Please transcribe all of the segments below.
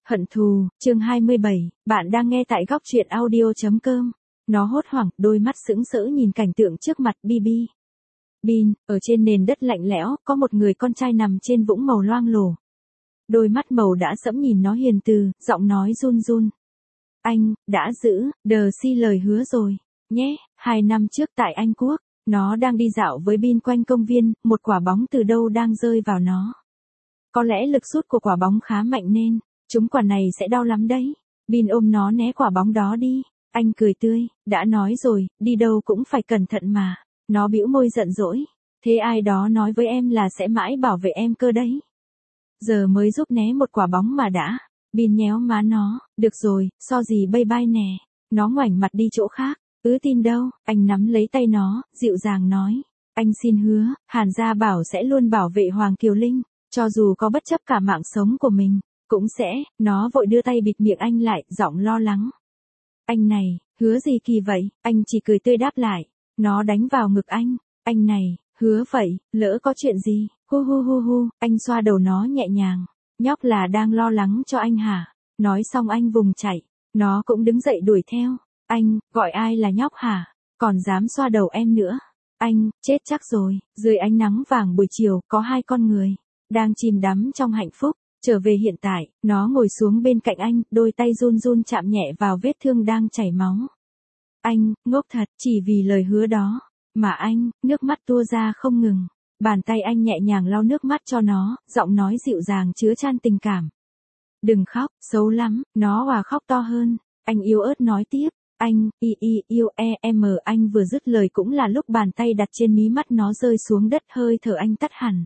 Hận thù, chương 27, bạn đang nghe tại góc truyện audio.com. Nó hốt hoảng, đôi mắt sững sỡ nhìn cảnh tượng trước mặt Bibi. Bin, ở trên nền đất lạnh lẽo, có một người con trai nằm trên vũng màu loang lổ. Đôi mắt màu đã sẫm nhìn nó hiền từ, giọng nói run run. Anh, đã giữ, đờ si lời hứa rồi, nhé, 2 năm trước tại Anh Quốc, nó đang đi dạo với Bin quanh công viên, một quả bóng từ đâu đang rơi vào nó. Có lẽ lực sút của quả bóng khá mạnh nên, chúng quả này sẽ đau lắm đấy. Bin ôm nó né quả bóng đó đi. Anh cười tươi, đã nói rồi, đi đâu cũng phải cẩn thận mà. Nó bĩu môi giận dỗi. Thế ai đó nói với em là sẽ mãi bảo vệ em cơ đấy. Giờ mới giúp né một quả bóng mà đã. Bin nhéo má nó, được rồi, so gì bye bye nè. Nó ngoảnh mặt đi chỗ khác. Tin đâu, anh nắm lấy tay nó, dịu dàng nói. Anh xin hứa, Hàn Gia Bảo sẽ luôn bảo vệ Hoàng Kiều Linh. Cho dù có bất chấp cả mạng sống của mình, cũng sẽ, nó vội đưa tay bịt miệng anh lại, giọng lo lắng. Anh này, hứa gì kỳ vậy, anh chỉ cười tươi đáp lại. Nó đánh vào ngực anh này, hứa vậy, lỡ có chuyện gì, hu hu hu hu, anh xoa đầu nó nhẹ nhàng. Nhóc là đang lo lắng cho anh hả? Nói xong anh vùng chạy, nó cũng đứng dậy đuổi theo. Anh, gọi ai là nhóc hả? Còn dám xoa đầu em nữa. Anh, chết chắc rồi, dưới ánh nắng vàng buổi chiều, có 2 con người đang chìm đắm trong hạnh phúc. Trở về hiện tại, nó ngồi xuống bên cạnh anh, đôi tay run run chạm nhẹ vào vết thương đang chảy máu. Anh, ngốc thật, chỉ vì lời hứa đó, mà anh, nước mắt tua ra không ngừng. Bàn tay anh nhẹ nhàng lau nước mắt cho nó, giọng nói dịu dàng chứa chan tình cảm. Đừng khóc, xấu lắm, nó hòa khóc to hơn. Anh yếu ớt nói tiếp, anh, yêu em. Anh vừa dứt lời cũng là lúc bàn tay đặt trên mí mắt nó rơi xuống đất, hơi thở anh tắt hẳn.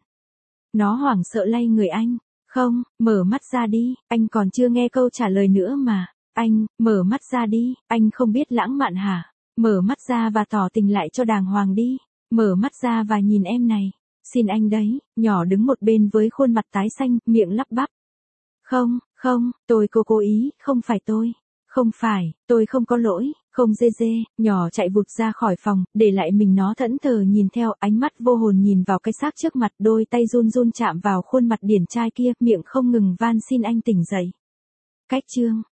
Nó hoảng sợ lay người anh. Không, mở mắt ra đi, anh còn chưa nghe câu trả lời nữa mà. Anh, mở mắt ra đi, anh không biết lãng mạn hả? Mở mắt ra và tỏ tình lại cho đàng hoàng đi. Mở mắt ra và nhìn em này. Xin anh đấy, nhỏ đứng một bên với khuôn mặt tái xanh, miệng lắp bắp. Không, tôi cố ý, không phải tôi. Không phải, tôi không có lỗi, không dê. Nhỏ chạy vụt ra khỏi phòng, để lại mình nó thẫn thờ nhìn theo, ánh mắt vô hồn nhìn vào cái xác trước mặt, đôi tay run run chạm vào khuôn mặt điển trai kia, miệng không ngừng van xin anh tỉnh dậy. Cách chương